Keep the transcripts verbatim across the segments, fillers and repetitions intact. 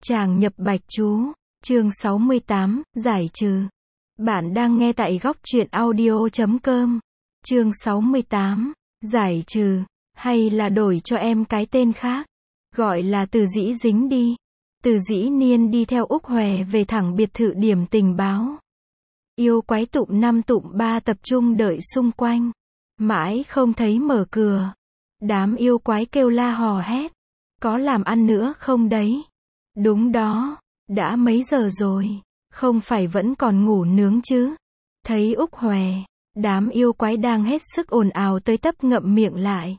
Tràng nhập bạch chú, chương sáu mươi tám, giải trừ. Bạn đang nghe tại góc truyện audio chấm com. Chương sáu mươi tám, giải trừ, hay là đổi cho em cái tên khác, gọi là Từ Dĩ Dính đi. Từ Dĩ Niên đi theo Úc Hòe về thẳng biệt thự điểm tình báo. Yêu quái tụm năm tụm ba tập trung đợi xung quanh, mãi không thấy mở cửa. Đám yêu quái kêu la hò hét, có làm ăn nữa không đấy? Đúng đó, đã mấy giờ rồi, không phải vẫn còn ngủ nướng chứ? Thấy Úc Hòe, đám yêu quái đang hết sức ồn ào tới tấp ngậm miệng lại.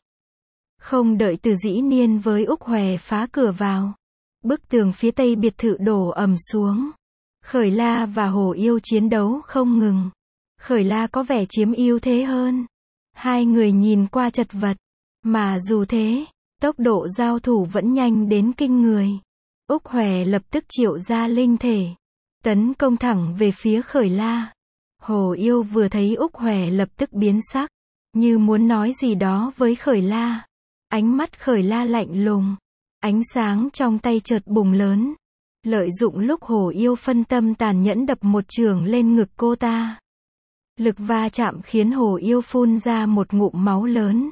Không đợi Từ Dĩ Niên với Úc Hòe phá cửa vào, bức tường phía tây biệt thự đổ ầm xuống. Khởi La và Hồ Yêu chiến đấu không ngừng. Khởi La có vẻ chiếm ưu thế hơn. Hai người nhìn qua chật vật, mà dù thế, tốc độ giao thủ vẫn nhanh đến kinh người. Úc Hòe lập tức triệu ra linh thể, tấn công thẳng về phía Khởi La. Hồ Yêu vừa thấy Úc Hòe lập tức biến sắc, như muốn nói gì đó với Khởi La. Ánh mắt Khởi La lạnh lùng, ánh sáng trong tay chợt bùng lớn. Lợi dụng lúc Hồ Yêu phân tâm tàn nhẫn đập một chưởng lên ngực cô ta. Lực va chạm khiến Hồ Yêu phun ra một ngụm máu lớn.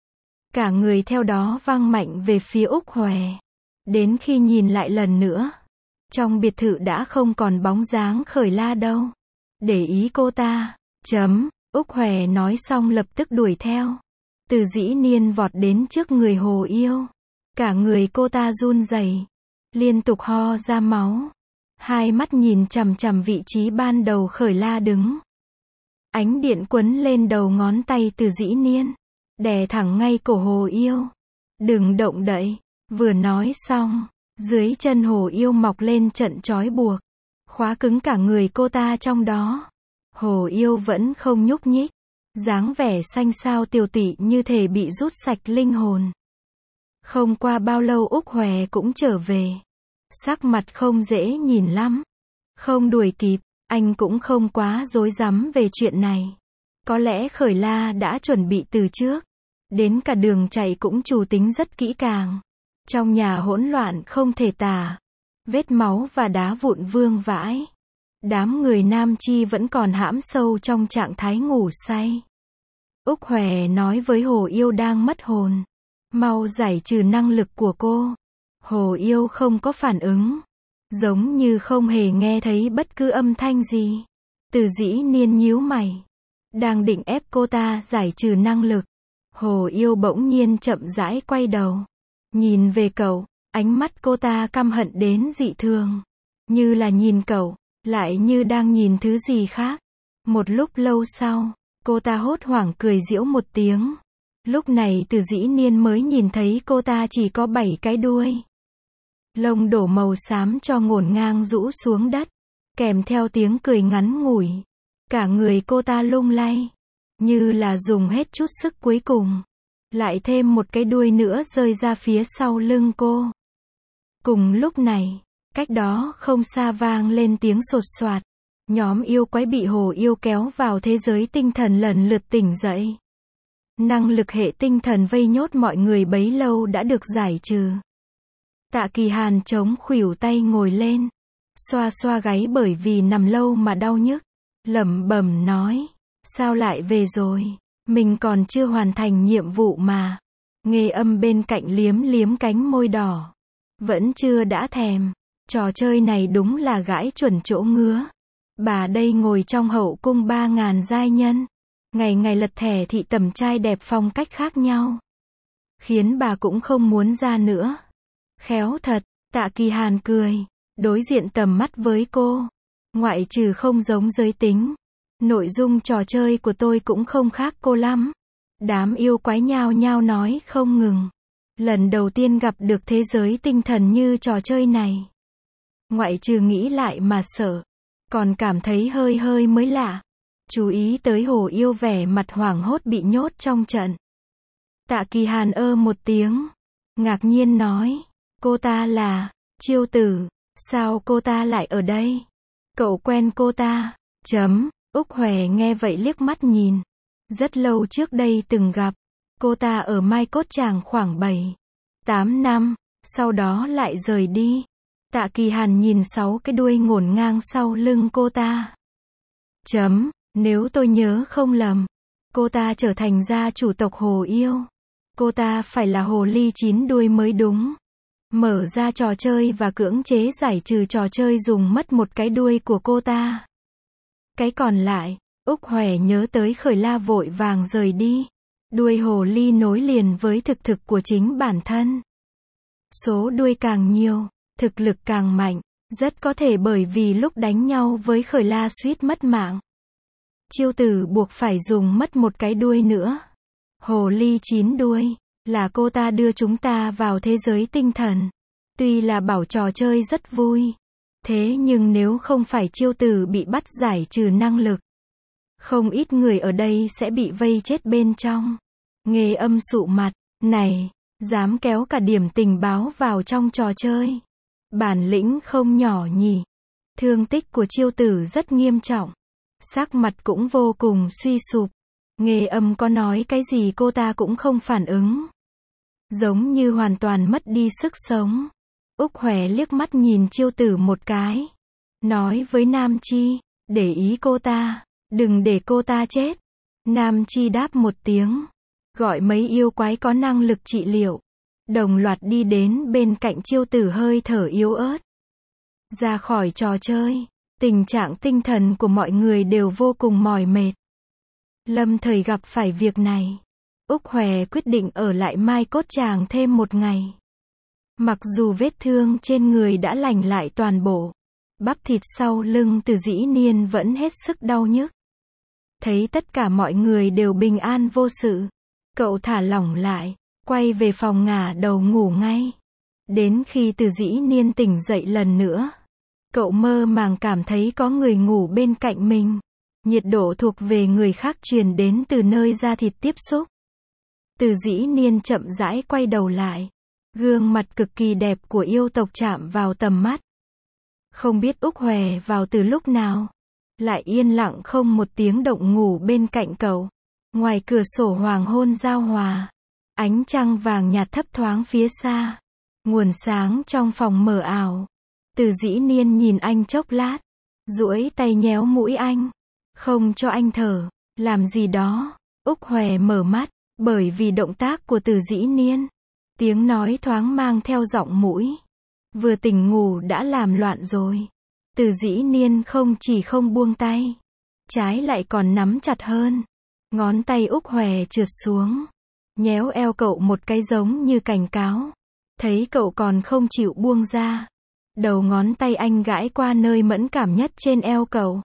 Cả người theo đó văng mạnh về phía Úc Hòe. Đến khi nhìn lại lần nữa, trong biệt thự đã không còn bóng dáng Khởi La đâu. Để ý cô ta. Chấm. Úc Hòe nói xong lập tức đuổi theo. Từ Dĩ Niên vọt đến trước người Hồ Yêu. Cả người cô ta run rẩy, liên tục ho ra máu. Hai mắt nhìn chằm chằm vị trí ban đầu Khởi La đứng. Ánh điện quấn lên đầu ngón tay Từ Dĩ Niên, đè thẳng ngay cổ Hồ Yêu. Đừng động đậy. Vừa nói xong, dưới chân Hồ Yêu mọc lên trận trói buộc, khóa cứng cả người cô ta trong đó. Hồ Yêu vẫn không nhúc nhích, dáng vẻ xanh xao tiều tụy như thể bị rút sạch linh hồn. Không qua bao lâu Úc Hòe cũng trở về. Sắc mặt không dễ nhìn lắm. Không đuổi kịp, anh cũng không quá rối rắm về chuyện này. Có lẽ Khởi La đã chuẩn bị từ trước. Đến cả đường chạy cũng chủ tính rất kỹ càng. Trong nhà hỗn loạn không thể tả. Vết máu và đá vụn vương vãi. Đám người Nam Chi vẫn còn hãm sâu trong trạng thái ngủ say. Úc Hòe nói với Hồ Yêu đang mất hồn, mau giải trừ năng lực của cô. Hồ Yêu không có phản ứng, giống như không hề nghe thấy bất cứ âm thanh gì. Từ Dĩ Niên nhíu mày, đang định ép cô ta giải trừ năng lực. Hồ Yêu bỗng nhiên chậm rãi quay đầu, nhìn về cậu, ánh mắt cô ta căm hận đến dị thường. Như là nhìn cậu, lại như đang nhìn thứ gì khác. Một lúc lâu sau, cô ta hốt hoảng cười giễu một tiếng. Lúc này Từ Dĩ Niên mới nhìn thấy cô ta chỉ có bảy cái đuôi. Lông đổ màu xám cho ngổn ngang rũ xuống đất, kèm theo tiếng cười ngắn ngủi. Cả người cô ta lung lay, như là dùng hết chút sức cuối cùng. Lại thêm một cái đuôi nữa rơi ra phía sau lưng cô. Cùng lúc này, cách đó không xa vang lên tiếng sột soạt. Nhóm yêu quái bị Hồ Yêu kéo vào thế giới tinh thần lần lượt tỉnh dậy. Năng lực hệ tinh thần vây nhốt mọi người bấy lâu đã được giải trừ. Tạ Kỳ Hàn chống khuỷu tay ngồi lên, xoa xoa gáy bởi vì nằm lâu mà đau nhức, lẩm bẩm nói, sao lại về rồi, mình còn chưa hoàn thành nhiệm vụ mà. Nghe Âm bên cạnh liếm liếm cánh môi đỏ, vẫn chưa đã thèm, trò chơi này đúng là gãi chuẩn chỗ ngứa. Bà đây ngồi trong hậu cung ba ngàn giai nhân, ngày ngày lật thẻ thị tẩm trai đẹp phong cách khác nhau, khiến bà cũng không muốn ra nữa. Khéo thật. Tạ Kỳ Hàn cười, đối diện tầm mắt với cô. Ngoại trừ không giống giới tính, nội dung trò chơi của tôi cũng không khác cô lắm. Đám yêu quái nhao nhao nói không ngừng. Lần đầu tiên gặp được thế giới tinh thần như trò chơi này. Ngoại trừ nghĩ lại mà sợ, còn cảm thấy hơi hơi mới lạ. Chú ý tới Hồ Yêu vẻ mặt hoảng hốt bị nhốt trong trận. Tạ Kỳ Hàn ơ một tiếng, ngạc nhiên nói, cô ta là Chiêu Tử, sao cô ta lại ở đây? Cậu quen cô ta? Chấm. Úc Hòe nghe vậy liếc mắt nhìn. Rất lâu trước đây từng gặp. Cô ta ở Mai Cốt Tràng khoảng bảy, tám năm, sau đó lại rời đi. Tạ Kỳ Hàn nhìn sáu cái đuôi ngổn ngang sau lưng cô ta. Chấm, nếu tôi nhớ không lầm, cô ta trở thành gia chủ tộc hồ yêu. Cô ta phải là hồ ly chín đuôi mới đúng. Mở ra trò chơi và cưỡng chế giải trừ trò chơi dùng mất một cái đuôi của cô ta. Cái còn lại, Úc Hòe nhớ tới Khởi La vội vàng rời đi. Đuôi hồ ly nối liền với thực thực của chính bản thân. Số đuôi càng nhiều, thực lực càng mạnh, rất có thể bởi vì lúc đánh nhau với Khởi La suýt mất mạng. Chiêu tử buộc phải dùng mất một cái đuôi nữa. Hồ ly chín đuôi, là cô ta đưa chúng ta vào thế giới tinh thần. Tuy là bảo trò chơi rất vui. Thế nhưng nếu không phải chiêu tử bị bắt giải trừ năng lực, không ít người ở đây sẽ bị vây chết bên trong. Nghề âm sụ mặt, này, dám kéo cả điểm tình báo vào trong trò chơi. Bản lĩnh không nhỏ nhỉ. Thương tích của chiêu tử rất nghiêm trọng. Sắc mặt cũng vô cùng suy sụp. Nghề âm có nói cái gì cô ta cũng không phản ứng. Giống như hoàn toàn mất đi sức sống. Úc Hòe liếc mắt nhìn chiêu tử một cái. Nói với Nam Chi, để ý cô ta, đừng để cô ta chết. Nam Chi đáp một tiếng. Gọi mấy yêu quái có năng lực trị liệu. Đồng loạt đi đến bên cạnh chiêu tử hơi thở yếu ớt. Ra khỏi trò chơi, tình trạng tinh thần của mọi người đều vô cùng mỏi mệt. Lâm thời gặp phải việc này. Úc Hòe quyết định ở lại Mai Cốt Tràng thêm một ngày. Mặc dù vết thương trên người đã lành lại toàn bộ, bắp thịt sau lưng Từ Dĩ Niên vẫn hết sức đau nhức. Thấy tất cả mọi người đều bình an vô sự, cậu thả lỏng lại, quay về phòng ngả đầu ngủ ngay. Đến khi Từ Dĩ Niên tỉnh dậy lần nữa, cậu mơ màng cảm thấy có người ngủ bên cạnh mình. Nhiệt độ thuộc về người khác truyền đến từ nơi da thịt tiếp xúc. Từ Dĩ Niên chậm rãi quay đầu lại. Gương mặt cực kỳ đẹp của yêu tộc chạm vào tầm mắt. Không biết Úc Hòe vào từ lúc nào. Lại yên lặng không một tiếng động ngủ bên cạnh cậu. Ngoài cửa sổ hoàng hôn giao hòa. Ánh trăng vàng nhạt thấp thoáng phía xa. Nguồn sáng trong phòng mờ ảo. Từ Dĩ Niên nhìn anh chốc lát. Duỗi tay nhéo mũi anh. Không cho anh thở. Làm gì đó. Úc Hòe mở mắt. Bởi vì động tác của Từ Dĩ Niên. Tiếng nói thoáng mang theo giọng mũi. Vừa tỉnh ngủ đã làm loạn rồi. Từ Dĩ Niên không chỉ không buông tay. Trái lại còn nắm chặt hơn. Ngón tay Úc Hòe trượt xuống. Nhéo eo cậu một cái giống như cảnh cáo. Thấy cậu còn không chịu buông ra. Đầu ngón tay anh gãi qua nơi mẫn cảm nhất trên eo cậu.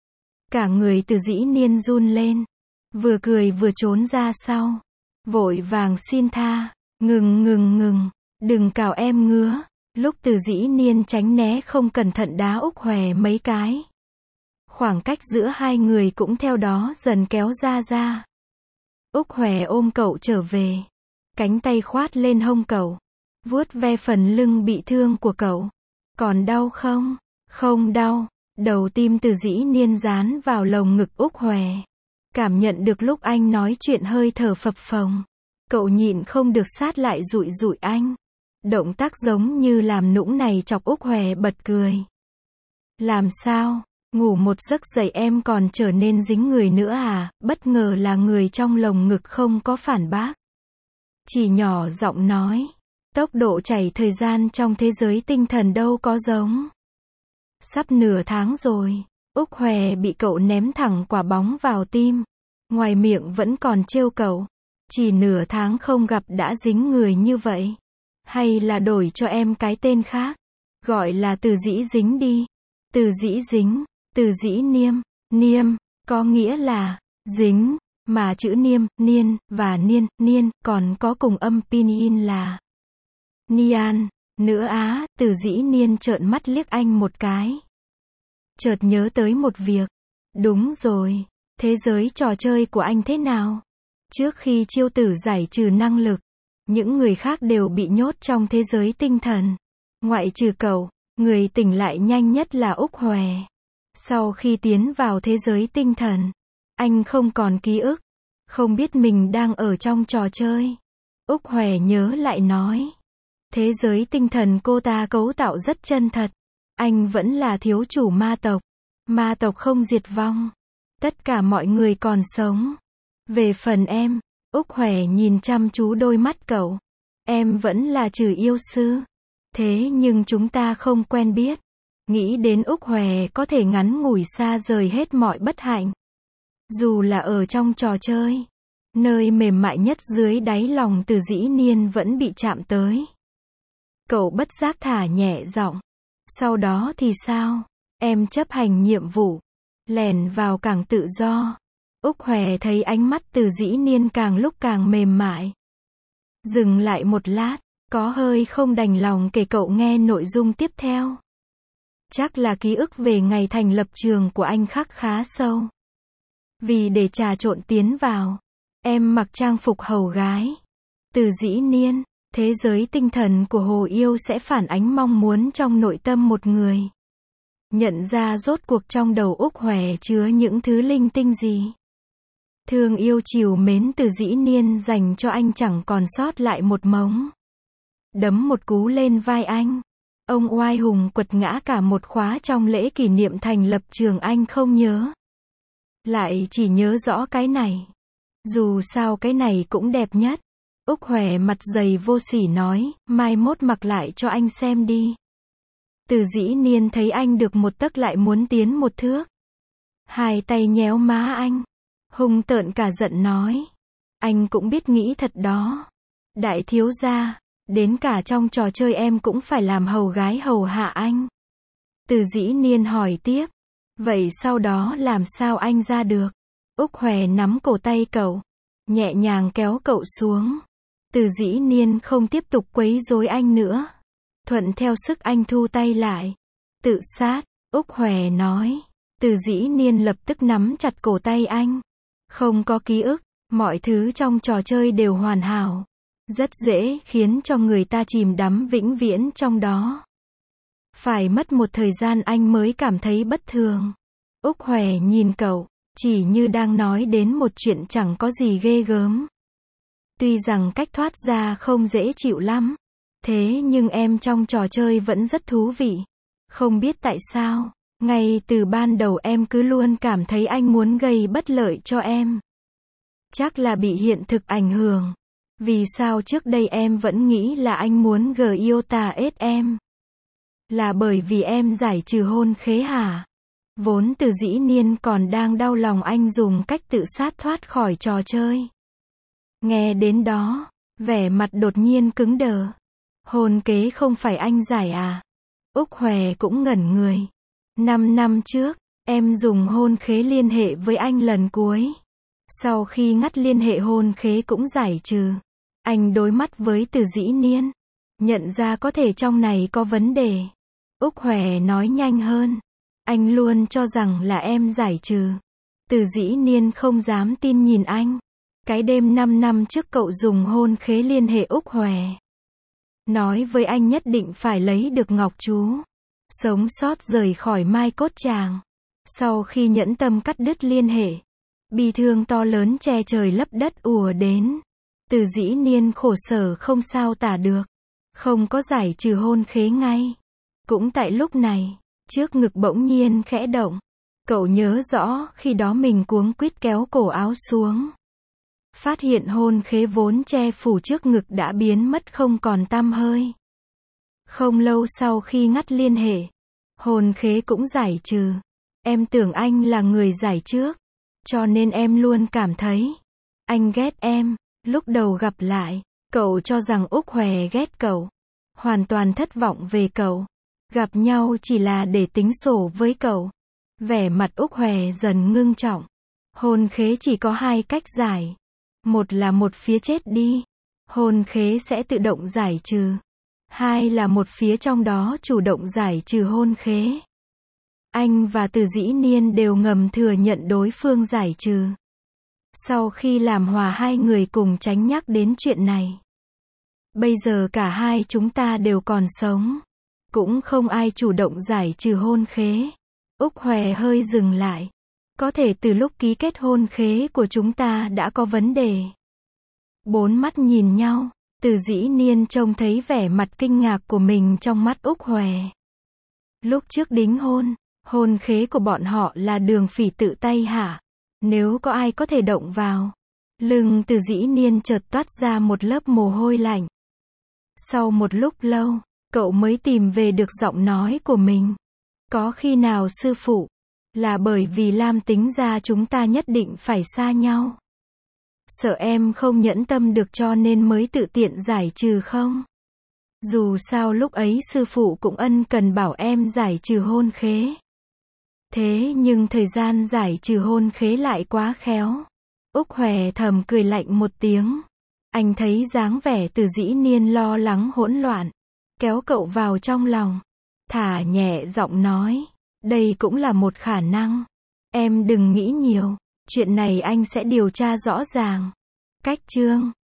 Cả người Từ Dĩ Niên run lên. Vừa cười vừa trốn ra sau. Vội vàng xin tha. Ngừng ngừng ngừng. Đừng cào em ngứa. Lúc Từ Dĩ Niên tránh né không cẩn thận đá Úc Hòe mấy cái. Khoảng cách giữa hai người cũng theo đó dần kéo ra ra. Úc Hòe ôm cậu trở về. Cánh tay khoát lên hông cậu. Vuốt ve phần lưng bị thương của cậu. Còn đau không? Không đau. Đầu tim Từ Dĩ Niên dán vào lồng ngực Úc Hòe. Cảm nhận được lúc anh nói chuyện hơi thở phập phồng. Cậu nhịn không được sát lại dụi dụi anh. Động tác giống như làm nũng này chọc Úc Hòe bật cười. Làm sao? Ngủ một giấc dậy em còn trở nên dính người nữa à? Bất ngờ là người trong lồng ngực không có phản bác. Chỉ nhỏ giọng nói. Tốc độ chảy thời gian trong thế giới tinh thần đâu có giống. Sắp nửa tháng rồi. Úc Hòe bị cậu ném thẳng quả bóng vào tim. Ngoài miệng vẫn còn trêu cậu. Chỉ nửa tháng không gặp đã dính người như vậy. Hay là đổi cho em cái tên khác. Gọi là Từ Dĩ Dính đi. Từ Dĩ Dính. Từ Dĩ Niêm. Niêm. Có nghĩa là dính. Mà chữ niêm, niên, và niên, niên, còn có cùng âm pinyin là Nian. Nữa á. Từ Dĩ Niên trợn mắt liếc anh một cái. Chợt nhớ tới một việc. Đúng rồi. Thế giới trò chơi của anh thế nào? Trước khi chiêu tử giải trừ năng lực, những người khác đều bị nhốt trong thế giới tinh thần. Ngoại trừ cậu, người tỉnh lại nhanh nhất là Úc Hòe. Sau khi tiến vào thế giới tinh thần, anh không còn ký ức, không biết mình đang ở trong trò chơi. Úc Hòe nhớ lại nói. Thế giới tinh thần cô ta cấu tạo rất chân thật. Anh vẫn là thiếu chủ ma tộc. Ma tộc không diệt vong. Tất cả mọi người còn sống. Về phần em, Úc Hòe nhìn chăm chú đôi mắt cậu. Em vẫn là trừ yêu sư. Thế nhưng chúng ta không quen biết. Nghĩ đến Úc Hòe có thể ngắn ngủi xa rời hết mọi bất hạnh. Dù là ở trong trò chơi. Nơi mềm mại nhất dưới đáy lòng Từ Dĩ Niên vẫn bị chạm tới. Cậu bất giác thả nhẹ giọng. Sau đó thì sao? Em chấp hành nhiệm vụ. Lẻn vào cảng tự do. Úc Hòe thấy ánh mắt Từ Dĩ Niên càng lúc càng mềm mại. Dừng lại một lát, có hơi không đành lòng kể cậu nghe nội dung tiếp theo. Chắc là ký ức về ngày thành lập trường của anh khắc khá sâu. Vì để trà trộn tiến vào, em mặc trang phục hầu gái. Từ Dĩ Niên, thế giới tinh thần của Hồ Yêu sẽ phản ánh mong muốn trong nội tâm một người. Nhận ra rốt cuộc trong đầu Úc Hòe chứa những thứ linh tinh gì. Thương yêu chiều mến Từ Dĩ Niên dành cho anh chẳng còn sót lại một mống. Đấm một cú lên vai anh. Ông oai hùng quật ngã cả một khóa trong lễ kỷ niệm thành lập trường anh không nhớ. Lại chỉ nhớ rõ cái này. Dù sao cái này cũng đẹp nhất. Úc Hòe mặt dày vô sỉ nói, mai mốt mặc lại cho anh xem đi. Từ Dĩ Niên thấy anh được một tấc lại muốn tiến một thước. Hai tay nhéo má anh. Hung tợn cả giận nói. Anh cũng biết nghĩ thật đó. Đại thiếu gia, đến cả trong trò chơi em cũng phải làm hầu gái hầu hạ anh. Từ Dĩ Niên hỏi tiếp. Vậy sau đó làm sao anh ra được? Úc Hòe nắm cổ tay cậu. Nhẹ nhàng kéo cậu xuống. Từ Dĩ Niên không tiếp tục quấy rối anh nữa. Thuận theo sức anh thu tay lại. Tự sát, Úc Hòe nói. Từ Dĩ Niên lập tức nắm chặt cổ tay anh. Không có ký ức, mọi thứ trong trò chơi đều hoàn hảo. Rất dễ khiến cho người ta chìm đắm vĩnh viễn trong đó. Phải mất một thời gian anh mới cảm thấy bất thường. Úc Hòe nhìn cậu, chỉ như đang nói đến một chuyện chẳng có gì ghê gớm. Tuy rằng cách thoát ra không dễ chịu lắm. Thế nhưng em trong trò chơi vẫn rất thú vị. Không biết tại sao, ngay từ ban đầu em cứ luôn cảm thấy anh muốn gây bất lợi cho em. Chắc là bị hiện thực ảnh hưởng. Vì sao trước đây em vẫn nghĩ là anh muốn gờ yêu tà ết em? Là bởi vì em giải trừ hôn khế hả? Vốn Từ Dĩ Niên còn đang đau lòng anh dùng cách tự sát thoát khỏi trò chơi. Nghe đến đó, vẻ mặt đột nhiên cứng đờ. Hôn kế không phải anh giải à? Úc Hòe cũng ngẩn người. Năm năm trước, em dùng hôn khế liên hệ với anh lần cuối. Sau khi ngắt liên hệ hôn khế cũng giải trừ. Anh đối mắt với Từ Dĩ Niên. Nhận ra có thể trong này có vấn đề. Úc Hòe nói nhanh hơn. Anh luôn cho rằng là em giải trừ. Từ Dĩ Niên không dám tin nhìn anh. Cái đêm năm năm trước cậu dùng hôn khế liên hệ Úc Hòe. Nói với anh nhất định phải lấy được ngọc chú. Sống sót rời khỏi Mai Cốt Tràng. Sau khi nhẫn tâm cắt đứt liên hệ. Bi thương to lớn che trời lấp đất ùa đến. Từ Dĩ Niên khổ sở không sao tả được. Không có giải trừ hôn khế ngay. Cũng tại lúc này, trước ngực bỗng nhiên khẽ động. Cậu nhớ rõ khi đó mình cuống quýt kéo cổ áo xuống. Phát hiện hôn khế vốn che phủ trước ngực đã biến mất không còn tăm hơi. Không lâu sau khi ngắt liên hệ, hôn khế cũng giải trừ. Em tưởng anh là người giải trước. Cho nên em luôn cảm thấy anh ghét em. Lúc đầu gặp lại, cậu cho rằng Úc Hòe ghét cậu. Hoàn toàn thất vọng về cậu. Gặp nhau chỉ là để tính sổ với cậu. Vẻ mặt Úc Hòe dần ngưng trọng. Hôn khế chỉ có hai cách giải. Một là một phía chết đi. Hôn khế sẽ tự động giải trừ. Hai là một phía trong đó chủ động giải trừ hôn khế. Anh và Từ Dĩ Niên đều ngầm thừa nhận đối phương giải trừ. Sau khi làm hòa hai người cùng tránh nhắc đến chuyện này. Bây giờ cả hai chúng ta đều còn sống. Cũng không ai chủ động giải trừ hôn khế. Úc Hòe hơi dừng lại. Có thể từ lúc ký kết hôn khế của chúng ta đã có vấn đề. Bốn mắt nhìn nhau. Từ Dĩ Niên trông thấy vẻ mặt kinh ngạc của mình trong mắt Úc Hòe. Lúc trước đính hôn, hôn khế của bọn họ là Đường Phỉ tự tay hạ. Nếu có ai có thể động vào. Lưng Từ Dĩ Niên chợt toát ra một lớp mồ hôi lạnh. Sau một lúc lâu, cậu mới tìm về được giọng nói của mình. Có khi nào sư phụ, là bởi vì Lam tính ra chúng ta nhất định phải xa nhau. Sợ em không nhẫn tâm được cho nên mới tự tiện giải trừ không? Dù sao lúc ấy sư phụ cũng ân cần bảo em giải trừ hôn khế. Thế nhưng thời gian giải trừ hôn khế lại quá khéo. Úc Hòe thầm cười lạnh một tiếng. Anh thấy dáng vẻ Từ Dĩ Niên lo lắng hỗn loạn. Kéo cậu vào trong lòng. Thả nhẹ giọng nói. Đây cũng là một khả năng. Em đừng nghĩ nhiều. Chuyện này anh sẽ điều tra rõ ràng. Cách chương